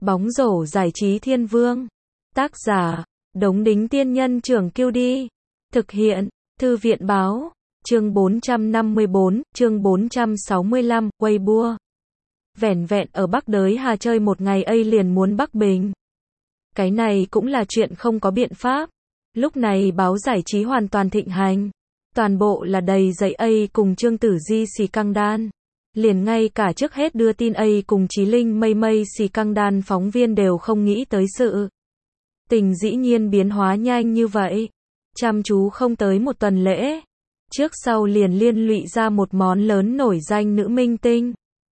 Bóng rổ giải trí thiên vương. Tác giả, Đống Đính Tiên Nhân Trưởng Kiêu Đi. Thực hiện, Thư viện Báo. Chương 454, chương 465, Weibo. Vẻn vẹn ở Bắc Đới Hà chơi một ngày ấy liền muốn Bắc Bình. Cái này cũng là chuyện không có biện pháp. Lúc này báo giải trí hoàn toàn thịnh hành. Toàn bộ là đầy giấy A cùng Trương Tử Di xì căng đan. Liền ngay cả trước hết đưa tin A cùng Chí Linh mây mây xì căng đan phóng viên đều không nghĩ tới sự tình dĩ nhiên biến hóa nhanh như vậy. Chăm chú không tới một tuần lễ. Trước sau liền liên lụy ra một món lớn nổi danh nữ minh tinh.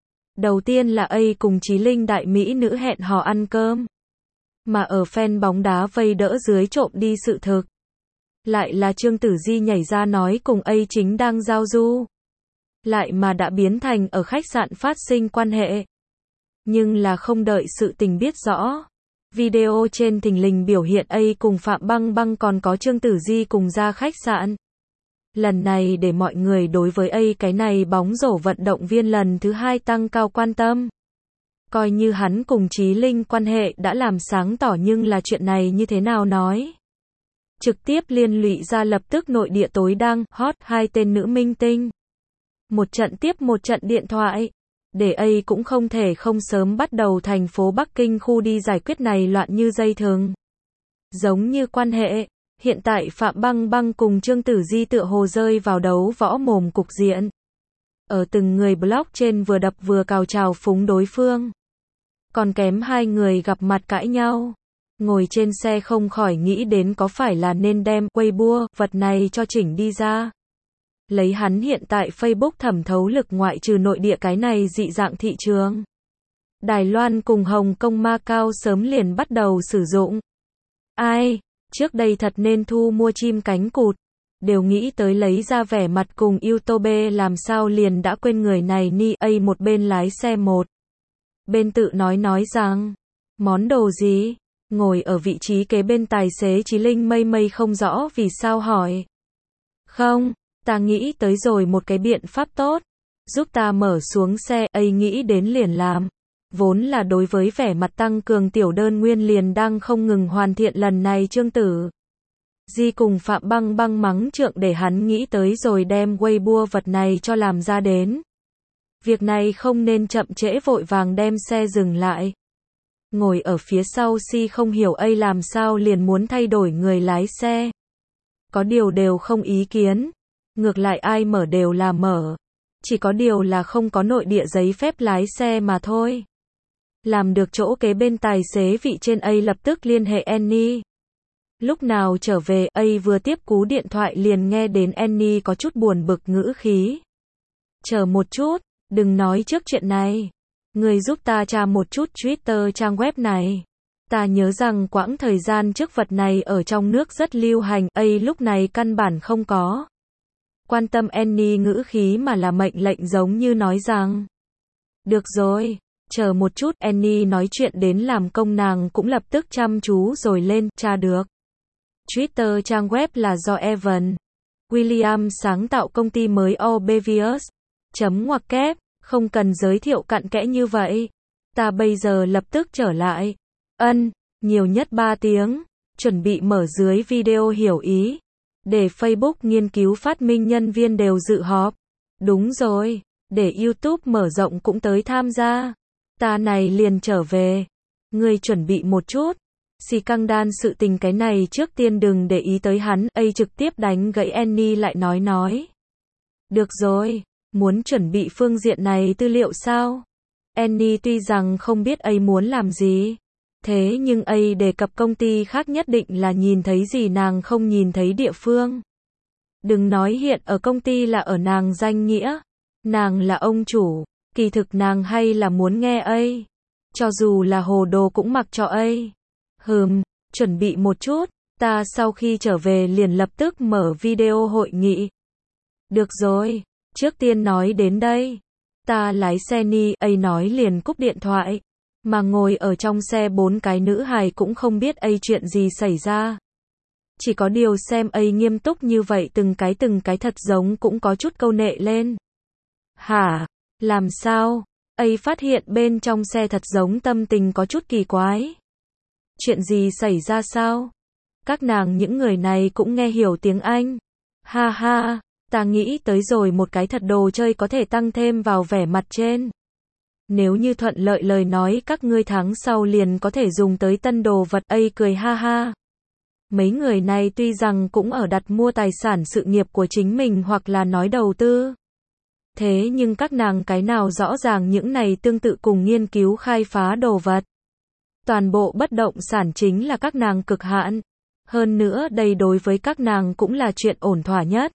Đầu tiên là A cùng Chí Linh đại mỹ nữ hẹn hò ăn cơm. Mà ở fan bóng đá vây đỡ dưới trộm đi sự thực. Lại là Trương Tử Di nhảy ra nói cùng A chính đang giao du. Lại mà đã biến thành ở khách sạn phát sinh quan hệ. Nhưng là không đợi sự tình biết rõ. Video trên thình lình biểu hiện A cùng Phạm Băng Băng còn có Trương Tử Di cùng ra khách sạn. Lần này để mọi người đối với A cái này bóng rổ vận động viên lần thứ hai tăng cao quan tâm. Coi như hắn cùng Chí Linh quan hệ đã làm sáng tỏ nhưng là chuyện này như thế nào nói. Trực tiếp liên lụy ra lập tức nội địa tối đang hot hai tên nữ minh tinh. Một trận tiếp một trận điện thoại. Để A cũng không thể không sớm bắt đầu thành phố Bắc Kinh khu đi giải quyết này loạn như dây thừng. Giống như quan hệ, hiện tại Phạm Băng Băng cùng Trương Tử Di tựa hồ rơi vào đấu võ mồm cục diện. Ở từng người blog trên vừa đập vừa cào chào phúng đối phương. Còn kém hai người gặp mặt cãi nhau. Ngồi trên xe không khỏi nghĩ đến có phải là nên đem Weibo vật này cho chỉnh đi ra. Lấy hắn hiện tại Facebook thẩm thấu lực ngoại trừ nội địa cái này dị dạng thị trường. Đài Loan cùng Hồng Kông Macau sớm liền bắt đầu sử dụng. Ai, trước đây thật nên thu mua chim cánh cụt. Đều nghĩ tới lấy ra vẻ mặt cùng YouTube làm sao liền đã quên người này ni A một bên lái xe một. Bên tự nói rằng, món đồ gì? Ngồi ở vị trí kế bên tài xế Chí Linh mây mây không rõ vì sao hỏi. Không, ta nghĩ tới rồi một cái biện pháp tốt. Giúp ta mở xuống xe, A nghĩ đến liền làm. Vốn là đối với vẻ mặt tăng cường tiểu đơn nguyên liền đang không ngừng hoàn thiện lần này Trương Tử Di cùng Phạm Băng Băng mắng trượng để hắn nghĩ tới rồi đem Weibo vật này cho làm ra đến. Việc này không nên chậm trễ vội vàng đem xe dừng lại. Ngồi ở phía sau si không hiểu A làm sao liền muốn thay đổi người lái xe. Có điều đều không ý kiến. Ngược lại ai mở đều là mở. Chỉ có điều là không có nội địa giấy phép lái xe mà thôi. Làm được chỗ kế bên tài xế vị trên A lập tức liên hệ Annie. Lúc nào trở về A vừa tiếp cú điện thoại liền nghe đến Annie có chút buồn bực ngữ khí. Chờ một chút, đừng nói trước chuyện này. Người giúp ta tra một chút Twitter trang web này. Ta nhớ rằng quãng thời gian trước vật này ở trong nước rất lưu hành, A lúc này căn bản không có quan tâm Annie ngữ khí mà là mệnh lệnh giống như nói rằng. Được rồi, chờ một chút, Annie nói chuyện đến làm công nàng cũng lập tức chăm chú rồi lên, tra được. Twitter trang web là do Evan Williams sáng tạo công ty mới Obvious. Ngoặc kép, không cần giới thiệu cặn kẽ như vậy. Ta bây giờ lập tức trở lại. Nhiều nhất 3 tiếng. Chuẩn bị mở dưới video hiểu ý. Để Facebook nghiên cứu phát minh nhân viên đều dự họp. Đúng rồi, để YouTube mở rộng cũng tới tham gia. Ta này liền trở về. Ngươi chuẩn bị một chút. Xì căng đan sự tình cái này trước tiên đừng để ý tới hắn. A trực tiếp đánh gãy Annie lại nói. Được rồi, muốn chuẩn bị phương diện này tư liệu sao? Annie tuy rằng không biết A muốn làm gì. Thế nhưng A đề cập công ty khác nhất định là nhìn thấy gì nàng không nhìn thấy địa phương. Đừng nói hiện ở công ty là ở nàng danh nghĩa. Nàng là ông chủ, kỳ thực nàng hay là muốn nghe A. Cho dù là hồ đồ cũng mặc cho A. Chuẩn bị một chút, ta sau khi trở về liền lập tức mở video hội nghị. Được rồi, trước tiên nói đến đây. Ta lái xe ni, A nói liền cúp điện thoại. Mà ngồi ở trong xe 4 cái nữ hài cũng không biết A chuyện gì xảy ra. Chỉ có điều xem A nghiêm túc như vậy từng cái thật giống cũng có chút câu nệ lên. Hả? Làm sao? ấy phát hiện bên trong xe thật giống tâm tình có chút kỳ quái. Chuyện gì xảy ra sao? Các nàng những người này cũng nghe hiểu tiếng Anh. Ha ha, ta nghĩ tới rồi một cái thật đồ chơi có thể tăng thêm vào vẻ mặt trên. Nếu như thuận lợi lời nói các ngươi tháng sau liền có thể dùng tới tân đồ vật. Ấy cười ha ha. Mấy người này tuy rằng cũng ở đặt mua tài sản sự nghiệp của chính mình hoặc là nói đầu tư. Thế nhưng các nàng cái nào rõ ràng những này tương tự cùng nghiên cứu khai phá đồ vật. Toàn bộ bất động sản chính là các nàng cực hạn. Hơn nữa đây đối với các nàng cũng là chuyện ổn thỏa nhất.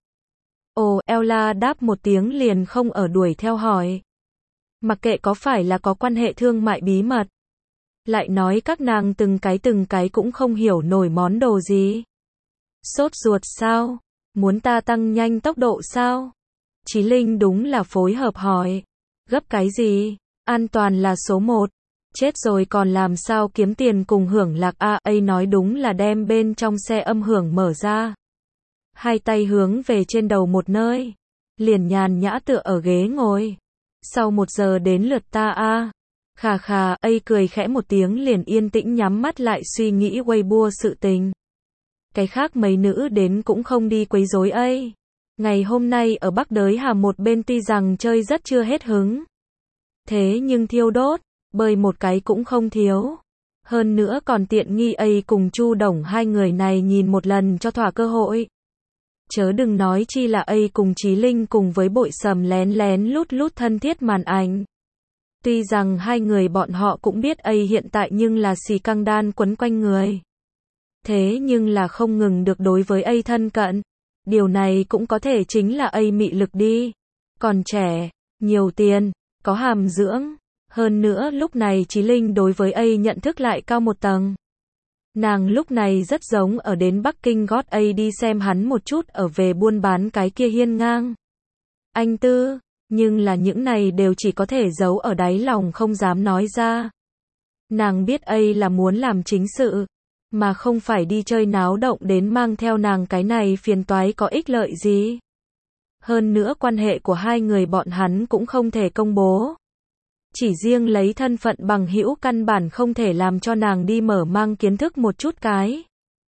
Ồ, Ella đáp một tiếng liền không ở đuổi theo hỏi. Mặc kệ có phải là có quan hệ thương mại bí mật. Lại nói các nàng từng cái cũng không hiểu nổi món đồ gì. Sốt ruột sao? Muốn ta tăng nhanh tốc độ sao? Chí Linh đúng là phối hợp hỏi. Gấp cái gì? An toàn là số 1. Chết rồi còn làm sao kiếm tiền cùng hưởng lạc a. Ấy nói đúng là đem bên trong xe âm hưởng mở ra. Hai tay hướng về trên đầu một nơi. Liền nhàn nhã tựa ở ghế ngồi. Sau 1 giờ đến lượt ta a. Khà khà, ấy cười khẽ một tiếng liền yên tĩnh nhắm mắt lại suy nghĩ Weibo sự tình. Cái khác mấy nữ đến cũng không đi quấy rối ấy. Ngày hôm nay ở Bắc Đới Hà một bên tuy rằng chơi rất chưa hết hứng. Thế nhưng thiêu đốt, bơi một cái cũng không thiếu. Hơn nữa còn tiện nghi ấy cùng Chu Đồng hai người này nhìn một lần cho thỏa cơ hội. Chớ đừng nói chi là ấy cùng Chí Linh cùng với Bội Sầm lén lén lút lút thân thiết màn ảnh. Tuy rằng hai người bọn họ cũng biết ấy hiện tại nhưng là xì căng đan quấn quanh người. Thế nhưng là không ngừng được đối với ấy thân cận. Điều này cũng có thể chính là ấy mị lực đi. Còn trẻ, nhiều tiền, có hàm dưỡng. Hơn nữa lúc này Chí Linh đối với ấy nhận thức lại cao một tầng. Nàng lúc này rất giống ở đến Bắc Kinh gót ấy đi xem hắn một chút ở về buôn bán cái kia hiên ngang. Anh Tư, nhưng là những này đều chỉ có thể giấu ở đáy lòng không dám nói ra. Nàng biết ấy là muốn làm chính sự, mà không phải đi chơi náo động đến mang theo nàng cái này phiền toái có ích lợi gì. Hơn nữa quan hệ của hai người bọn hắn cũng không thể công bố. Chỉ riêng lấy thân phận bằng hữu căn bản không thể làm cho nàng đi mở mang kiến thức một chút cái.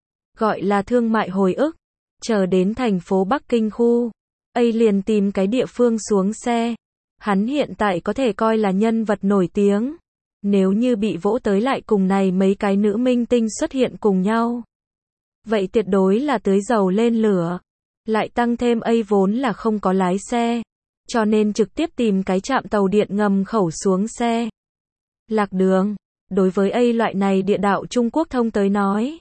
Gọi là thương mại hồi ức. Chờ đến thành phố Bắc Kinh khu. ấy liền tìm cái địa phương xuống xe. Hắn hiện tại có thể coi là nhân vật nổi tiếng. Nếu như bị vỗ tới lại cùng này mấy cái nữ minh tinh xuất hiện cùng nhau. Vậy tuyệt đối là tưới dầu lên lửa. Lại tăng thêm ấy vốn là không có lái xe. Cho nên trực tiếp tìm cái trạm tàu điện ngầm khẩu xuống xe. Lạc đường. Đối với ấy loại này địa đạo Trung Quốc thông tới nói.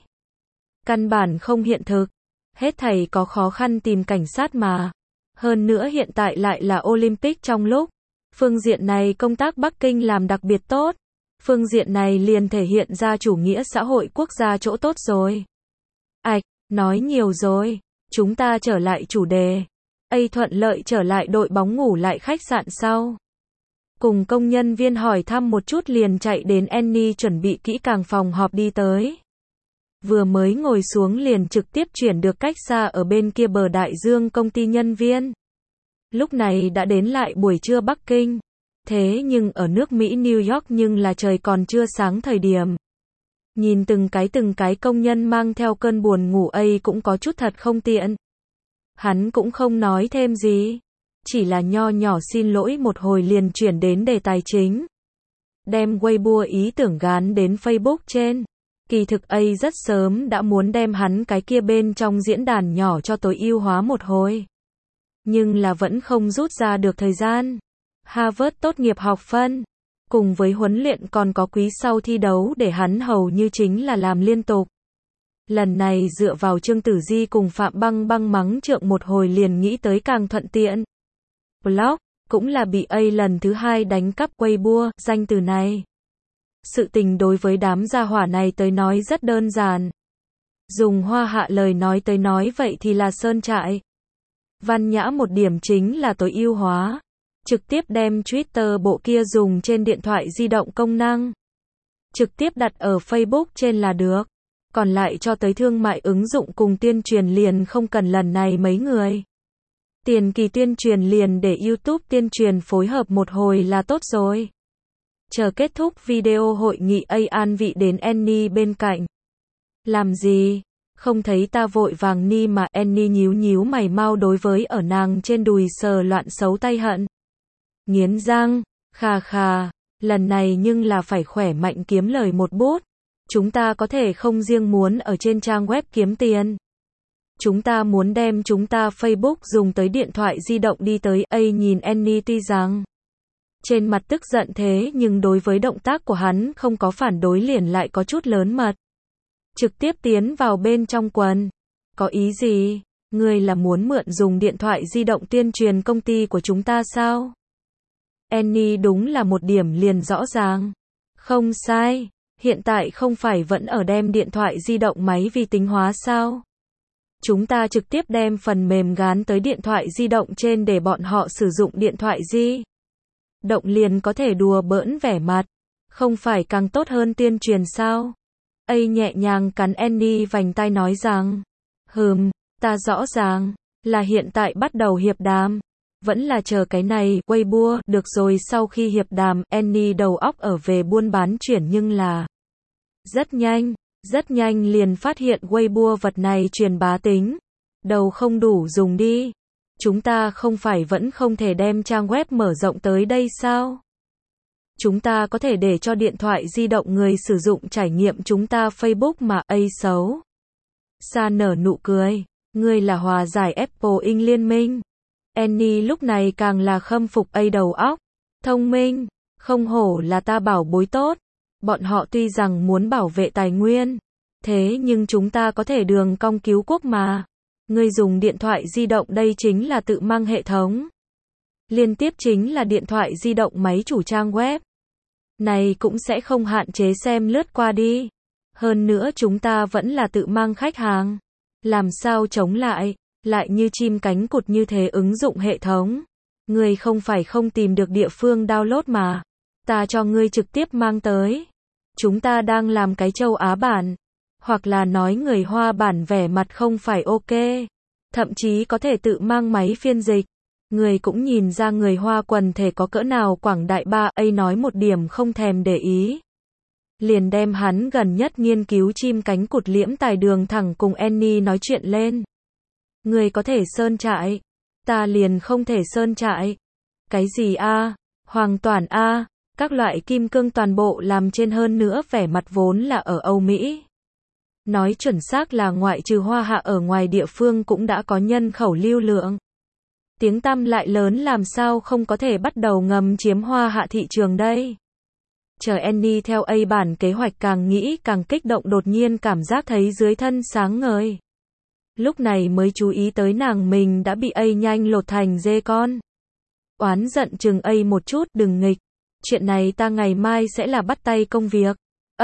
Căn bản không hiện thực. Hết thảy có khó khăn tìm cảnh sát mà. Hơn nữa hiện tại lại là Olympic trong lúc. Phương diện này công tác Bắc Kinh làm đặc biệt tốt. Phương diện này liền thể hiện ra chủ nghĩa xã hội quốc gia chỗ tốt rồi. Ảch, nói nhiều rồi. Chúng ta trở lại chủ đề. ấy thuận lợi trở lại đội bóng ngủ lại khách sạn sau. Cùng công nhân viên hỏi thăm một chút liền chạy đến Annie chuẩn bị kỹ càng phòng họp đi tới. Vừa mới ngồi xuống liền trực tiếp chuyển được cách xa ở bên kia bờ đại dương công ty nhân viên. Lúc này đã đến lại buổi trưa Bắc Kinh. Thế nhưng ở nước Mỹ New York nhưng là trời còn chưa sáng thời điểm. Nhìn từng cái công nhân mang theo cơn buồn ngủ ấy cũng có chút thật không tiện. Hắn cũng không nói thêm gì. Chỉ là nho nhỏ xin lỗi một hồi liền chuyển đến đề tài chính. Đem Weibo ý tưởng gán đến Facebook trên. Kỳ thực ấy rất sớm đã muốn đem hắn cái kia bên trong diễn đàn nhỏ cho tối ưu hóa một hồi. Nhưng là vẫn không rút ra được thời gian. Harvard tốt nghiệp học phân. Cùng với huấn luyện còn có quý sau thi đấu để hắn hầu như chính là làm liên tục. Lần này dựa vào Trương Tử Di cùng Phạm Băng Băng mắng trượng một hồi liền nghĩ tới càng thuận tiện. Blog, cũng là bị A lần thứ 2 đánh cắp Weibo, danh từ này. Sự tình đối với đám gia hỏa này tới nói rất đơn giản. Dùng Hoa Hạ lời nói tới nói vậy thì là sơn trại. Văn nhã một điểm chính là tối ưu hóa. Trực tiếp đem Twitter bộ kia dùng trên điện thoại di động công năng. Trực tiếp đặt ở Facebook trên là được. Còn lại cho tới thương mại ứng dụng cùng tuyên truyền liền không cần lần này mấy người. Tiền kỳ tuyên truyền liền để YouTube tuyên truyền phối hợp một hồi là tốt rồi. Chờ kết thúc video hội nghị an vị đến Annie bên cạnh. Làm gì? Không thấy ta vội vàng ni mà. Annie nhíu nhíu mày mau đối với ở nàng trên đùi sờ loạn xấu tay hận. Nghiến răng, khà khà, lần này nhưng là phải khỏe mạnh kiếm lời một bút. Chúng ta có thể không riêng muốn ở trên trang web kiếm tiền. Chúng ta muốn đem chúng ta Facebook dùng tới điện thoại di động đi tới. Nhìn Annie tuy rằng trên mặt tức giận thế nhưng đối với động tác của hắn không có phản đối liền lại có chút lớn mật. Trực tiếp tiến vào bên trong quần. Có ý gì? Ngươi là muốn mượn dùng điện thoại di động tuyên truyền công ty của chúng ta sao? Annie đúng là một điểm liền rõ ràng. Không sai, hiện tại không phải vẫn ở đem điện thoại di động máy vi tính hóa sao? Chúng ta trực tiếp đem phần mềm gán tới điện thoại di động trên để bọn họ sử dụng điện thoại di động liền có thể đùa bỡn vẻ mặt. Không phải càng tốt hơn tuyên truyền sao? Nhẹ nhàng cắn Annie vành tai nói rằng, ta rõ ràng, là hiện tại bắt đầu hiệp đàm. Vẫn là chờ cái này, Weibo, được rồi. Sau khi hiệp đàm, Annie đầu óc ở về buôn bán chuyển nhưng là rất nhanh liền phát hiện Weibo vật này truyền bá tính đầu không đủ dùng đi. Chúng ta không phải vẫn không thể đem trang web mở rộng tới đây sao? Chúng ta có thể để cho điện thoại di động người sử dụng trải nghiệm chúng ta Facebook mà. Xấu xa nở nụ cười. Ngươi là hòa giải Apple Inc liên minh. Annie lúc này càng là khâm phục đầu óc thông minh, không hổ là ta bảo bối tốt. Bọn họ tuy rằng muốn bảo vệ tài nguyên, thế nhưng chúng ta có thể đường cong cứu quốc mà. Ngươi dùng điện thoại di động đây chính là tự mang hệ thống. Liên tiếp chính là điện thoại di động máy chủ trang web. Này cũng sẽ không hạn chế xem lướt qua đi. Hơn nữa chúng ta vẫn là tự mang khách hàng. Làm sao chống lại? Lại như chim cánh cụt như thế ứng dụng hệ thống. Ngươi không phải không tìm được địa phương download mà. Ta cho ngươi trực tiếp mang tới. Chúng ta đang làm cái châu Á bản. Hoặc là nói người Hoa bản vẻ mặt không phải ok. Thậm chí có thể tự mang máy phiên dịch. Người cũng nhìn ra người Hoa quần thể có cỡ nào quảng đại. Nói một điểm không thèm để ý. Liền đem hắn gần nhất nghiên cứu chim cánh cụt liễm tài đường thẳng cùng Annie nói chuyện lên. Người có thể sơn trại. Ta liền không thể sơn trại. Cái gì a? Hoàng toàn a? Các loại kim cương toàn bộ làm trên hơn nữa vẻ mặt vốn là ở Âu Mỹ. Nói chuẩn xác là ngoại trừ Hoa Hạ ở ngoài địa phương cũng đã có nhân khẩu lưu lượng. Tiếng tăm lại lớn làm sao không có thể bắt đầu ngầm chiếm Hoa Hạ thị trường đây. Chờ Annie theo bản kế hoạch càng nghĩ càng kích động đột nhiên cảm giác thấy dưới thân sáng ngời. Lúc này mới chú ý tới nàng mình đã bị nhanh lột thành dê con. Oán giận chừng một chút đừng nghịch. Chuyện này ta ngày mai sẽ là bắt tay công việc.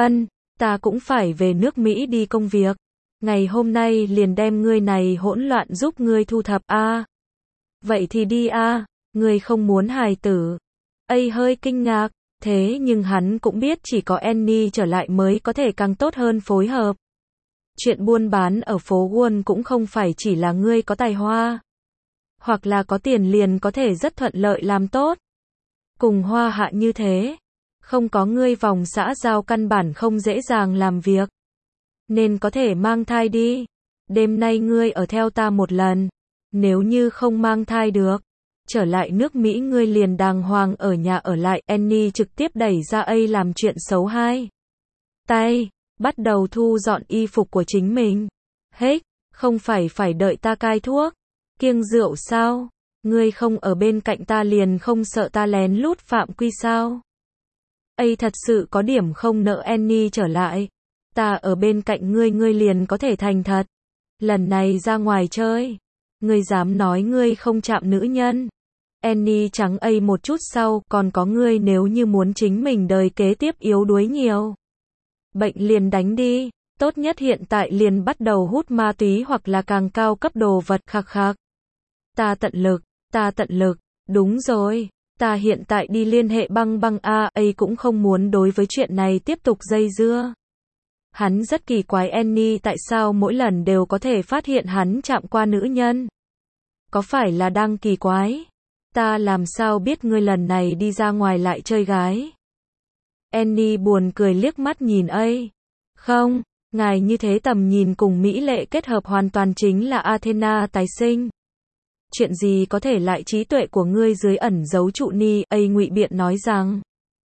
Ta cũng phải về nước Mỹ đi công việc. Ngày hôm nay liền đem ngươi này hỗn loạn giúp ngươi thu thập a. Vậy thì đi a, ngươi không muốn hài tử. Hơi kinh ngạc, thế nhưng hắn cũng biết chỉ có Annie trở lại mới có thể càng tốt hơn phối hợp. Chuyện buôn bán ở phố Wall cũng không phải chỉ là ngươi có tài hoa, hoặc là có tiền liền có thể rất thuận lợi làm tốt. Cùng Hoa Hạ như thế, không có ngươi vòng xã giao căn bản không dễ dàng làm việc. Nên có thể mang thai đi. Đêm nay ngươi ở theo ta một lần. Nếu như không mang thai được, trở lại nước Mỹ ngươi liền đàng hoàng ở nhà ở lại. Annie trực tiếp đẩy ra làm chuyện xấu hai tay, bắt đầu thu dọn y phục của chính mình. Không phải đợi ta cai thuốc, kiêng rượu sao? Ngươi không ở bên cạnh ta liền không sợ ta lén lút phạm quy sao? Thật sự có điểm không nỡ. Annie trở lại. Ta ở bên cạnh ngươi liền có thể thành thật. Lần này ra ngoài chơi, ngươi dám nói ngươi không chạm nữ nhân. Annie trắng một chút sau, còn có ngươi nếu như muốn chính mình đời kế tiếp yếu đuối nhiều. Bệnh liền đánh đi, tốt nhất hiện tại liền bắt đầu hút ma túy hoặc là càng cao cấp đồ vật khạc khạc. Ta tận lực, đúng rồi, ta hiện tại đi liên hệ băng cũng không muốn đối với chuyện này tiếp tục dây dưa. Hắn rất kỳ quái Annie tại sao mỗi lần đều có thể phát hiện hắn chạm qua nữ nhân. Có phải là đang kỳ quái? Ta làm sao biết ngươi lần này đi ra ngoài lại chơi gái? Annie buồn cười liếc mắt nhìn ấy. Không, ngài như thế tầm nhìn cùng mỹ lệ kết hợp hoàn toàn chính là Athena tái sinh. Chuyện gì có thể lại trí tuệ của ngươi dưới ẩn giấu trụ ni, ấy ngụy biện nói rằng.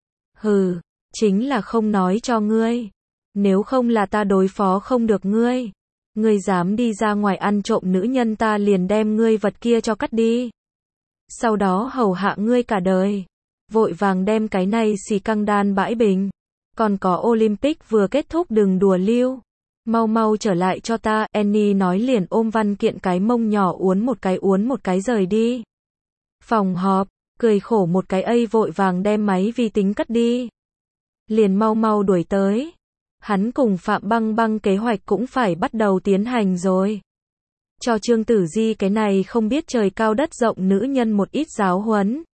Hừ, chính là không nói cho ngươi. Nếu không là ta đối phó không được ngươi. Ngươi dám đi ra ngoài ăn trộm nữ nhân ta liền đem ngươi vật kia cho cắt đi. Sau đó hầu hạ ngươi cả đời. Vội vàng đem cái này xì căng đan bãi bình. Còn có Olympic vừa kết thúc đừng đùa lưu. Mau mau trở lại cho ta, Annie nói liền ôm văn kiện cái mông nhỏ uốn một cái rời đi. Phòng họp, cười khổ một cái ấy vội vàng đem máy vi tính cất đi. Liền mau mau đuổi tới. Hắn cùng Phạm Băng Băng kế hoạch cũng phải bắt đầu tiến hành rồi. Cho Trương Tử Di cái này không biết trời cao đất rộng nữ nhân một ít giáo huấn.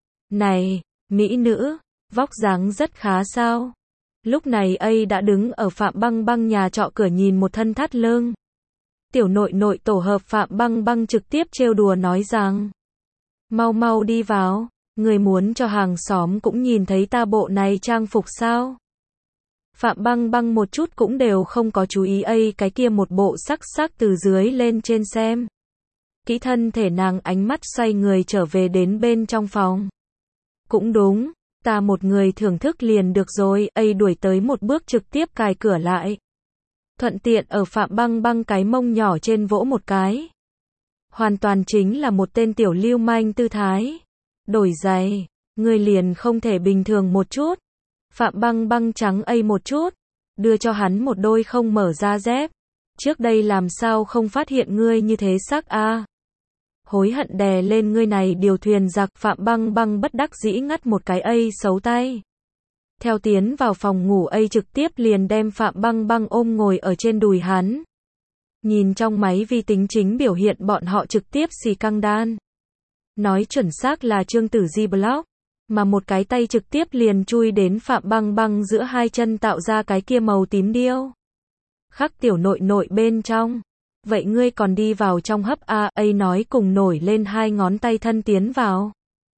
Này, mỹ nữ, vóc dáng rất khá sao? Lúc này ấy đã đứng ở Phạm Băng Băng nhà trọ cửa nhìn một thân thắt lưng. Tiểu nội nội tổ hợp Phạm Băng Băng trực tiếp trêu đùa nói rằng. Mau mau đi vào, người muốn cho hàng xóm cũng nhìn thấy ta bộ này trang phục sao? Phạm Băng Băng một chút cũng đều không có chú ý ấy cái kia một bộ sắc sắc từ dưới lên trên xem. Kỹ thân thể nàng ánh mắt xoay người trở về đến bên trong phòng. Cũng đúng, ta một người thưởng thức liền được rồi, ấy đuổi tới một bước trực tiếp cài cửa lại. Thuận tiện ở Phạm Băng Băng cái mông nhỏ trên vỗ một cái. Hoàn toàn chính là một tên tiểu lưu manh tư thái. Đổi giày, người liền không thể bình thường một chút. Phạm Băng Băng trắng ấy một chút, đưa cho hắn một đôi không mở ra dép. Trước đây làm sao không phát hiện ngươi như thế sắc a? Hối hận đè lên ngươi này điều thuyền giặc, Phạm Băng Băng bất đắc dĩ ngắt một cái ấy xấu tay. Theo tiến vào phòng ngủ ấy trực tiếp liền đem Phạm Băng Băng ôm ngồi ở trên đùi hắn. Nhìn trong máy vi tính chính biểu hiện bọn họ trực tiếp xì căng đan. Nói chuẩn xác là Trương Tử Di block. Mà một cái tay trực tiếp liền chui đến Phạm Băng Băng giữa hai chân tạo ra cái kia màu tím điêu. Khắc tiểu nội nội bên trong. Vậy ngươi còn đi vào trong hấp a, ấy nói cùng nổi lên hai ngón tay thân tiến vào.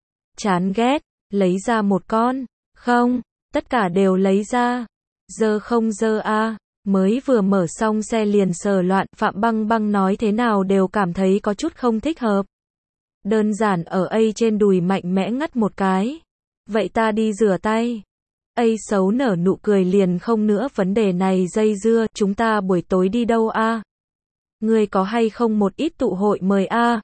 Chán ghét, lấy ra một con. Không, tất cả đều lấy ra. Dơ không dơ a, mới vừa mở xong xe liền sờ loạn, Phạm Băng Băng nói thế nào đều cảm thấy có chút không thích hợp. Đơn giản ở ấy trên đùi mạnh mẽ ngắt một cái. Vậy ta đi rửa tay. Ấy xấu nở nụ cười liền không nữa vấn đề này dây dưa, chúng ta buổi tối đi đâu a? Ngươi có hay không một ít tụ hội mời a?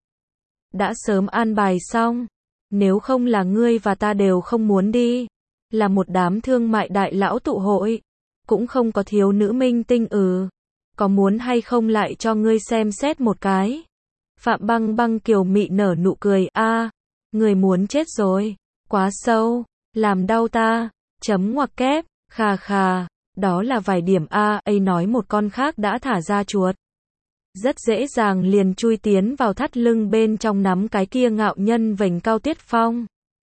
Đã sớm an bài xong. Nếu không là ngươi và ta đều không muốn đi. Là một đám thương mại đại lão tụ hội. Cũng không có thiếu nữ minh tinh Có muốn hay không lại cho ngươi xem xét một cái. Phạm Băng Băng kiều mị nở nụ cười, người muốn chết rồi, quá sâu, làm đau ta, chấm ngoặc kép, khà khà, đó là vài điểm ấy nói một con khác đã thả ra chuột. Rất dễ dàng liền chui tiến vào thắt lưng bên trong nắm cái kia ngạo nhân vành cao tiết phong.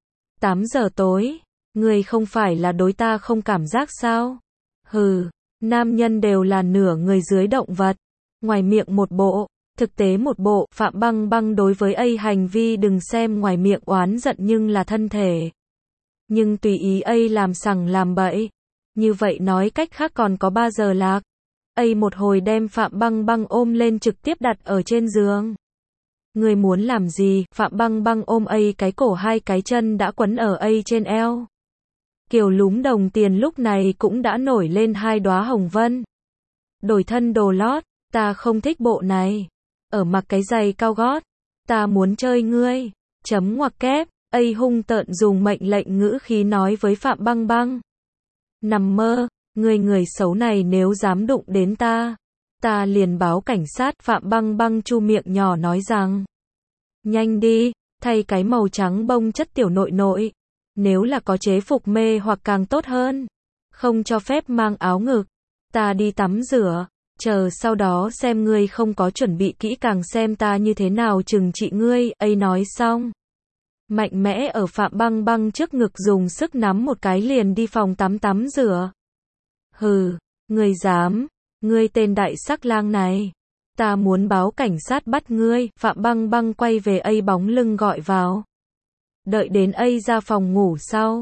8 giờ tối, người không phải là đối ta không cảm giác sao? Hừ, nam nhân đều là nửa người dưới động vật, ngoài miệng một bộ. Thực tế một bộ, Phạm Băng Băng đối với ấy hành vi đừng xem ngoài miệng oán giận nhưng là thân thể. Nhưng tùy ý ấy làm sằng làm bậy. Như vậy nói cách khác còn có 3 giờ lạc. Ấy một hồi đem Phạm Băng Băng ôm lên trực tiếp đặt ở trên giường. Người muốn làm gì? Phạm Băng Băng ôm ấy cái cổ hai cái chân đã quấn ở ấy trên eo. Kiều lúm đồng tiền lúc này cũng đã nổi lên hai đóa hồng vân. Đổi thân đồ lót, ta không thích bộ này. Ở mặc cái giày cao gót, ta muốn chơi ngươi, chấm ngoặc kép, ấy hung tợn dùng mệnh lệnh ngữ khí nói với Phạm Băng Băng. Nằm mơ, người xấu này nếu dám đụng đến ta liền báo cảnh sát. Phạm Băng Băng chu miệng nhỏ nói rằng, nhanh đi, thay cái màu trắng bông chất tiểu nội nội, nếu là có chế phục mê hoặc càng tốt hơn, không cho phép mang áo ngực, ta đi tắm rửa. Chờ sau đó xem ngươi không có chuẩn bị kỹ càng xem ta như thế nào trừng trị ngươi, ấy nói xong. Mạnh mẽ ở Phạm Băng Băng trước ngực dùng sức nắm một cái liền đi phòng tắm rửa. Hừ, ngươi dám, ngươi tên đại sắc lang này. Ta muốn báo cảnh sát bắt ngươi, Phạm Băng Băng quay về ấy bóng lưng gọi vào. Đợi đến ấy ra phòng ngủ sau.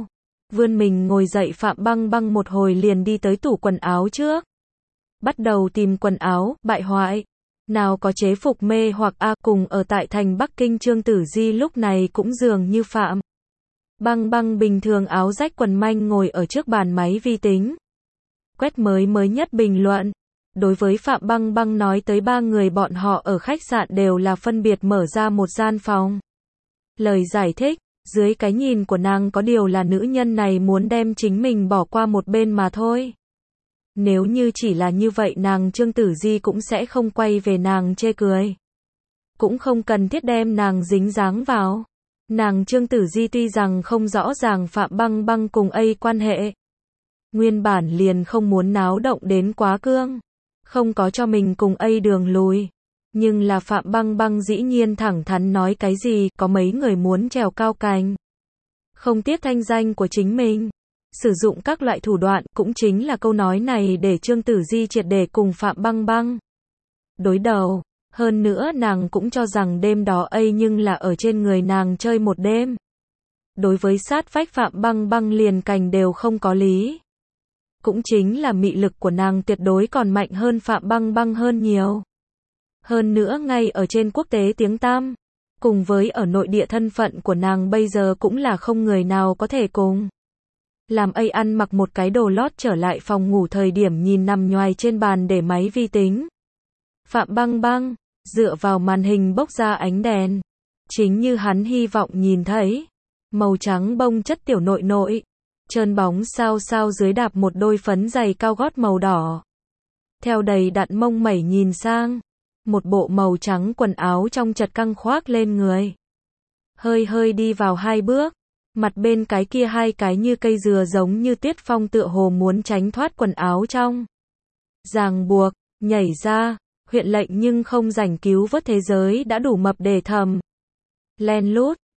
Vươn mình ngồi dậy, Phạm Băng Băng một hồi liền đi tới tủ quần áo trước. Bắt đầu tìm quần áo, bại hoại. Nào có chế phục mê hoặc cùng ở tại thành Bắc Kinh Trương Tử Di lúc này cũng dường như Phạm Băng Băng bình thường áo rách quần manh ngồi ở trước bàn máy vi tính. Quét mới nhất bình luận. Đối với Phạm Băng Băng nói tới 3 người bọn họ ở khách sạn đều là phân biệt mở ra một gian phòng. Lời giải thích, dưới cái nhìn của nàng có điều là nữ nhân này muốn đem chính mình bỏ qua một bên mà thôi. Nếu như chỉ là như vậy nàng Trương Tử Di cũng sẽ không quay về nàng chê cười. Cũng không cần thiết đem nàng dính dáng vào. Nàng Trương Tử Di tuy rằng không rõ ràng Phạm Băng Băng cùng quan hệ. Nguyên bản liền không muốn náo động đến quá cương. Không có cho mình cùng đường lùi. Nhưng là Phạm Băng Băng dĩ nhiên thẳng thắn nói cái gì, có mấy người muốn trèo cao cành. Không tiếc thanh danh của chính mình. Sử dụng các loại thủ đoạn, cũng chính là câu nói này để Trương Tử Di triệt để cùng Phạm Băng Băng đối đầu. Hơn nữa nàng cũng cho rằng đêm đó nhưng là ở trên người nàng chơi một đêm. Đối với sát vách Phạm Băng Băng liền cành đều không có lý. Cũng chính là mị lực của nàng tuyệt đối còn mạnh hơn Phạm Băng Băng hơn nhiều. Hơn nữa ngay ở trên quốc tế tiếng tăm, cùng với ở nội địa thân phận của nàng bây giờ cũng là không người nào có thể cùng. Làm ăn mặc một cái đồ lót trở lại phòng ngủ thời điểm nhìn nằm nhoài trên bàn để máy vi tính. Phạm Băng Băng, dựa vào màn hình bốc ra ánh đèn. Chính như hắn hy vọng nhìn thấy. Màu trắng bông chất tiểu nội nội. Trơn bóng sao dưới đạp một đôi phấn giày cao gót màu đỏ. Theo đầy đặn mông mẩy nhìn sang. Một bộ màu trắng quần áo trong chật căng khoác lên người. Hơi đi vào 2 bước. Mặt bên cái kia 2 cái như cây dừa giống như Tuyết Phong tựa hồ muốn tránh thoát quần áo trong ràng buộc, nhảy ra, huyện lệnh nhưng không rảnh cứu vớt thế giới đã đủ mập để thầm. Len lút,